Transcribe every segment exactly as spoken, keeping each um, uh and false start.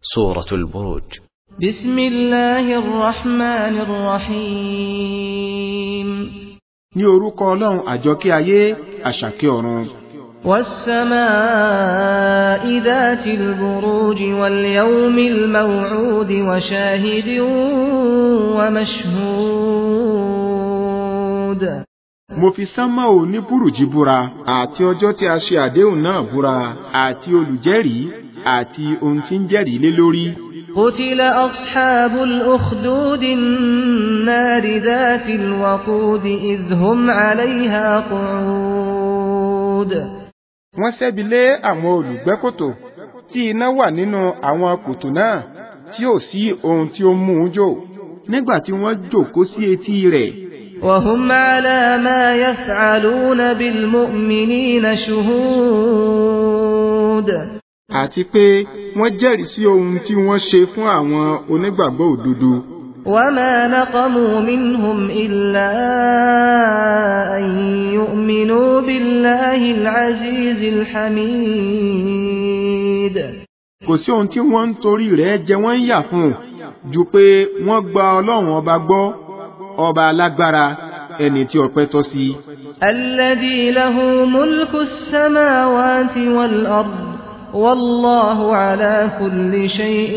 سورة البروج. بسم الله الرحمن الرحيم. ní orúkọ Ọlọ́run àjọkẹ́ ayé àṣàkẹ́ ọ̀run. والسماء ذات البروج واليوم الموعود وشاهد ومشهود. mo fi sánmọ̀ ò ní búrùjí búra àti ọjọ́ tí a ṣe àdéhùn náà búra àti olùjẹ́rìí àti ohun tí ń jẹ́rìí lé lórí. قتل أصحاب الأخدود النار ذات الوقود إذ هم عليها قعود. wọ́n ṣẹ́bi lé àwọn olùgbẹ́kòtò tí iná wà nínú àwọn kòtò náà tí ò sí ohun tí ó mú un jò nígbà tí wọ́n jókòó sí etí rẹ̀. وهم على ما يفعلون بالمؤمنين شهود. àti pé wọ́n jẹ́rìí sí ohun tí wọ́n ṣe fún àwọn onígbàgbọ́ òdodo. وما نقموا منهم إلا أن يؤمنوا بالله العزيز الحميد. kò sí ohun tí wọ́n ń torí rẹ̀ jẹ wọ́n ń yà fún ju pé wọ́n gba Ọlọ́run ọba gbọ́, ọba alágbára, ẹni tí ọpẹ́ tọ́ sí. الذي له ملك السماوات والأرض والله على كل شيء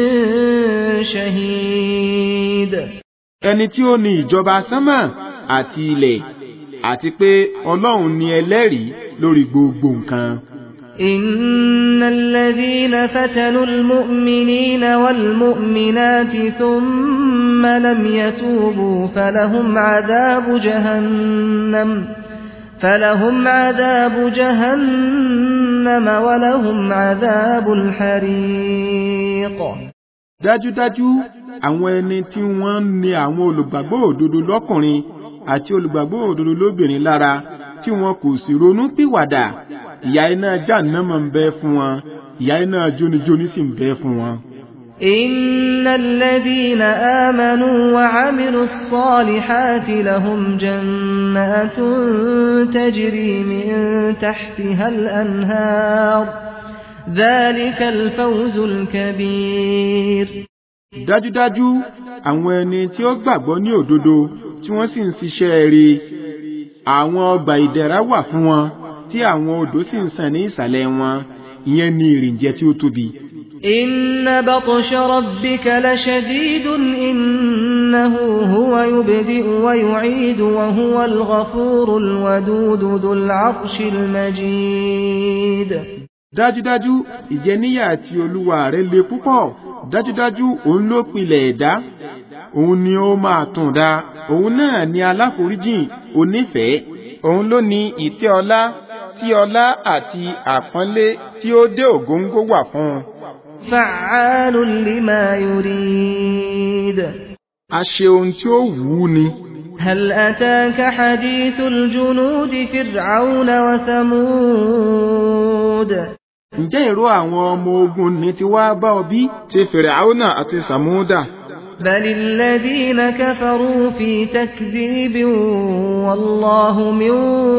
شهيد. ẹni tí ó ní ìjọba sánmà àti ilẹ̀ àti pé Ọlọ́run ni ẹlẹ́rìí lórí gbogbo nǹkan. إن الذين فتنوا المؤمنين والمؤمنات ثم لم يتوبوا فلهم عذاب جهنم فلهم عذاب جهنم ولهم عذاب الحريق. dájúdájú àwọn ẹni tí wọ́n ní àwọn olùgbàgbọ́ òdodo lọ́kùnrin àti olùgbàgbọ́ òdodo lóbìnrin lára tí wọn kò sì ronú pìwàdà, ìyà iná Jahannama ń bẹ fún wọn, ìyà iná jónijóni sì ń bẹ fún wọn. إن الذين آمنوا وعملوا الصالحات لهم جنات تجري من تحتها الأنهار ذلك الفوز الكبير. dájúdájú àwọn ẹni tí ó gbàgbọ́ ní òdodo tí wọ́n sì ń ṣiṣẹ́ rere, àwọn ọgbà ìdẹ̀ra wà fún wọn tí àwọn odò sì ń sàn ní ìsàlẹ̀ wọn, ìyẹn ni ìrìnjẹ tí ó tóbi. إن بطش ربك لشديد إنه هو يبدئ ويعيد وهو الغفور الودود ذو العرش المجيد. dájúdájú ìjẹníyà àti Olúwa rẹ̀ le púpọ̀, dájúdájú òun ló pilẹ̀ ẹ̀dá, òun ni ó máa tún dá, òun náà ni aláforíjìn onífẹ̀ẹ́, òun ló ní ìtẹ́ ọlá tí ọlá àti àpọ́nlé tí ó dé ògóńgó wà fún un. فعال لما يريد. a ṣe ohun tí ó wù ú ni. هل أتاك حديث الجنود فرعون وثمود. ǹjẹ́ ìró àwọn ọmọ ogun ni ti wá bá ọ bí ti Fìràúnà àti Sàmúdà? بل الذين كفروا في تكذيب والله من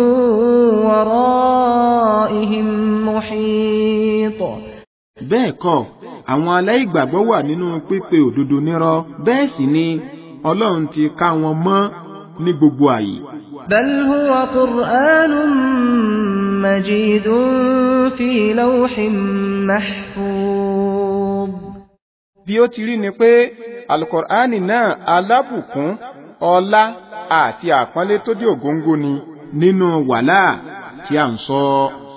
ورائهم محيط. bẹ́ẹ̀ kọ́, àwọn aláìgbàgbọ́ wà nínú pípe òdodo nírọ́, bẹ́ẹ̀ sì ni Ọlọ́run ti ká wọn mọ́ ní gbogbo àyè. بل هو قرآن مجيد في لوح محفوظ. bí ó ti rí ni pé Al-Qur'ani náà alábùkún, ọlá àti àpọ́nlé tó dé ògóńgó ni nínú wàhálà tí a ń sọ.